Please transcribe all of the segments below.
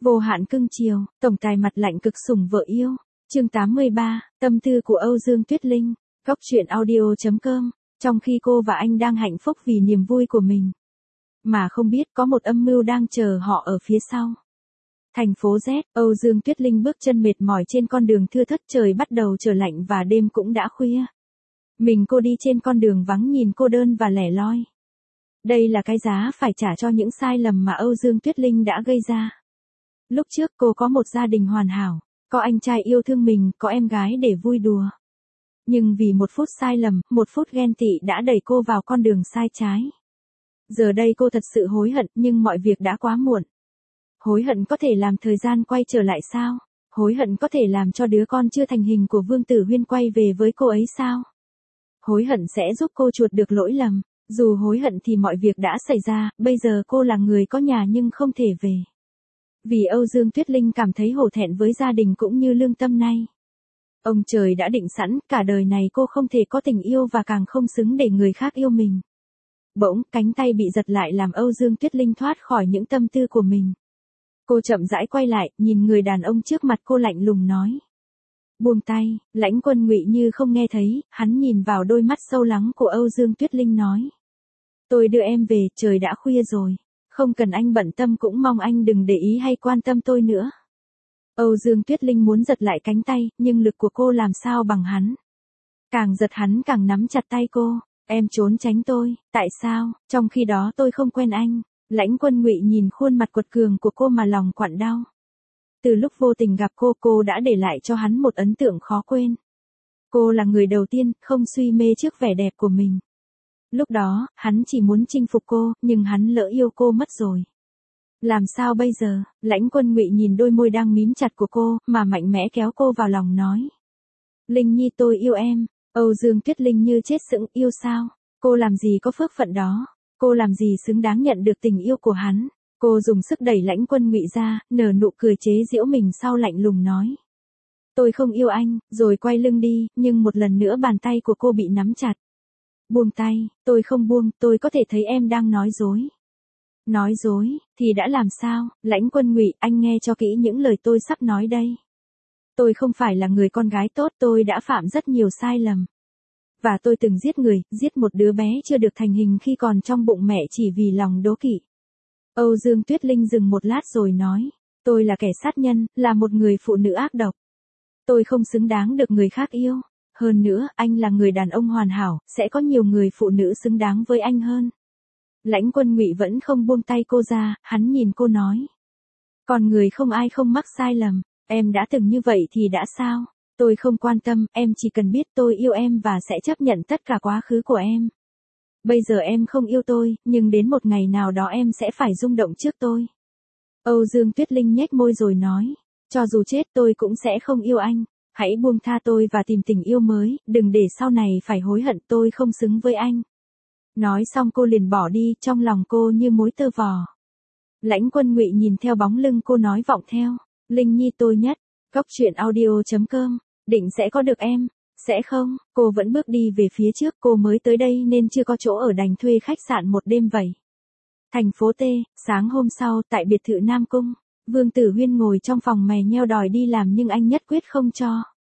Vô hạn cưng chiều, tổng tài mặt lạnh cực sủng vợ yêu. Chương 83, tâm tư của Âu Dương Tuyết Linh. Góc truyện audio.com. Trong khi cô và anh đang hạnh phúc vì niềm vui của mình, mà không biết có một âm mưu đang chờ họ ở phía sau. Thành phố Z, Âu Dương Tuyết Linh bước chân mệt mỏi trên con đường thưa thớt, trời bắt đầu trở lạnh và đêm cũng đã khuya. Mình cô đi trên con đường vắng nhìn cô đơn và lẻ loi. Đây là cái giá phải trả cho những sai lầm mà Âu Dương Tuyết Linh đã gây ra. Lúc trước cô có một gia đình hoàn hảo, có anh trai yêu thương mình, có em gái để vui đùa. Nhưng vì một phút sai lầm, một phút ghen tị đã đẩy cô vào con đường sai trái. Giờ đây cô thật sự hối hận, nhưng mọi việc đã quá muộn. Hối hận có thể làm thời gian quay trở lại sao? Hối hận có thể làm cho đứa con chưa thành hình của Vương Tử Huyên quay về với cô ấy sao? Hối hận sẽ giúp cô chuộc được lỗi lầm. Dù hối hận thì mọi việc đã xảy ra, bây giờ cô là người có nhà nhưng không thể về. Vì Âu Dương Tuyết Linh cảm thấy hổ thẹn với gia đình cũng như lương tâm nay. Ông trời đã định sẵn, cả đời này cô không thể có tình yêu và càng không xứng để người khác yêu mình. Bỗng, cánh tay bị giật lại làm Âu Dương Tuyết Linh thoát khỏi những tâm tư của mình. Cô chậm rãi quay lại, nhìn người đàn ông trước mặt cô lạnh lùng nói. Buông tay. Lãnh Quân Ngụy như không nghe thấy, hắn nhìn vào đôi mắt sâu lắng của Âu Dương Tuyết Linh nói. Tôi đưa em về, trời đã khuya rồi. Không cần anh bận tâm, cũng mong anh đừng để ý hay quan tâm tôi nữa. Âu Dương Tuyết Linh muốn giật lại cánh tay, nhưng lực của cô làm sao bằng hắn. Càng giật hắn càng nắm chặt tay cô. Em trốn tránh tôi, tại sao, trong khi đó tôi không quen anh. Lãnh Quân Ngụy nhìn khuôn mặt quật cường của cô mà lòng quặn đau. Từ lúc vô tình gặp cô đã để lại cho hắn một ấn tượng khó quên. Cô là người đầu tiên, không suy mê trước vẻ đẹp của mình. Lúc đó, hắn chỉ muốn chinh phục cô, nhưng hắn lỡ yêu cô mất rồi. Làm sao bây giờ? Lãnh Quân Ngụy nhìn đôi môi đang mím chặt của cô, mà mạnh mẽ kéo cô vào lòng nói. Linh Nhi, tôi yêu em. Âu Dương Tuyết Linh như chết sững, yêu sao? Cô làm gì có phước phận đó? Cô làm gì xứng đáng nhận được tình yêu của hắn? Cô dùng sức đẩy Lãnh Quân Ngụy ra, nở nụ cười chế giễu mình sau lạnh lùng nói. Tôi không yêu anh, rồi quay lưng đi, nhưng một lần nữa bàn tay của cô bị nắm chặt. Buông tay. Tôi không buông, tôi có thể thấy em đang nói dối. Nói dối, thì đã làm sao? Lãnh Quân Ngụy, anh nghe cho kỹ những lời tôi sắp nói đây. Tôi không phải là người con gái tốt, tôi đã phạm rất nhiều sai lầm. Và tôi từng giết người, giết một đứa bé chưa được thành hình khi còn trong bụng mẹ chỉ vì lòng đố kỵ. Âu Dương Tuyết Linh dừng một lát rồi nói. Tôi là kẻ sát nhân, là một người phụ nữ ác độc. Tôi không xứng đáng được người khác yêu. Hơn nữa, anh là người đàn ông hoàn hảo, sẽ có nhiều người phụ nữ xứng đáng với anh hơn. Lãnh Quân Ngụy vẫn không buông tay cô ra, hắn nhìn cô nói. Con người không ai không mắc sai lầm, em đã từng như vậy thì đã sao? Tôi không quan tâm, em chỉ cần biết tôi yêu em và sẽ chấp nhận tất cả quá khứ của em. Bây giờ em không yêu tôi, nhưng đến một ngày nào đó em sẽ phải rung động trước tôi. Âu Dương Tuyết Linh nhếch môi rồi nói. Cho dù chết tôi cũng sẽ không yêu anh. Hãy buông tha tôi và tìm tình yêu mới, đừng để sau này phải hối hận tôi không xứng với anh. Nói xong cô liền bỏ đi, trong lòng cô như mối tơ vò. Lãnh Quân Ngụy nhìn theo bóng lưng cô nói vọng theo. Linh Nhi tôi nhất. Góc truyện audio.com. Định sẽ có được em. Sẽ không, cô vẫn bước đi về phía trước, cô mới tới đây nên chưa có chỗ ở, đành thuê khách sạn một đêm vậy. Thành phố T, sáng hôm sau, tại biệt thự Nam Cung, Vương Tử Huyên ngồi trong phòng mè nheo đòi đi làm nhưng anh nhất quyết không cho.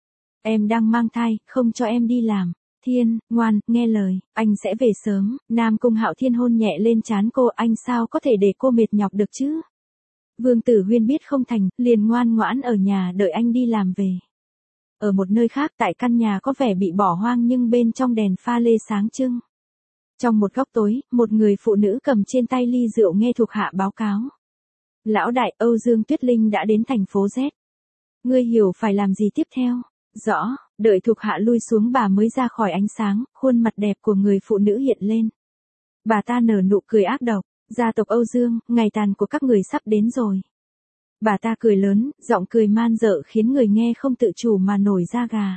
Em đang mang thai, không cho em đi làm. Thiên, ngoan, nghe lời, anh sẽ về sớm. Nam Cung Hạo Thiên hôn nhẹ lên trán cô, anh sao có thể để cô mệt nhọc được chứ? Vương Tử Huyên biết không thành, liền ngoan ngoãn ở nhà đợi anh đi làm về. Ở một nơi khác, tại căn nhà có vẻ bị bỏ hoang nhưng bên trong đèn pha lê sáng trưng. Trong một góc tối, một người phụ nữ cầm trên tay ly rượu nghe thuộc hạ báo cáo. Lão đại, Âu Dương Tuyết Linh đã đến thành phố Z. Ngươi hiểu phải làm gì tiếp theo? Rõ, đợi thuộc hạ lui xuống bà mới ra khỏi ánh sáng, khuôn mặt đẹp của người phụ nữ hiện lên. Bà ta nở nụ cười ác độc. Gia tộc Âu Dương, ngày tàn của các người sắp đến rồi. Bà ta cười lớn, giọng cười man dợ khiến người nghe không tự chủ mà nổi da gà.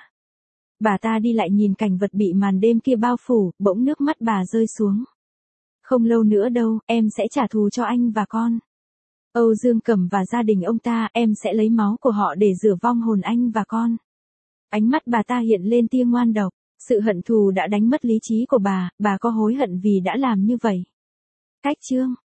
Bà ta đi lại nhìn cảnh vật bị màn đêm kia bao phủ, bỗng nước mắt bà rơi xuống. Không lâu nữa đâu, em sẽ trả thù cho anh và con. Âu Dương Cẩm và gia đình ông ta, em sẽ lấy máu của họ để rửa vong hồn anh và con. Ánh mắt bà ta hiện lên tia ngoan độc, sự hận thù đã đánh mất lý trí của bà có hối hận vì đã làm như vậy. Cách chương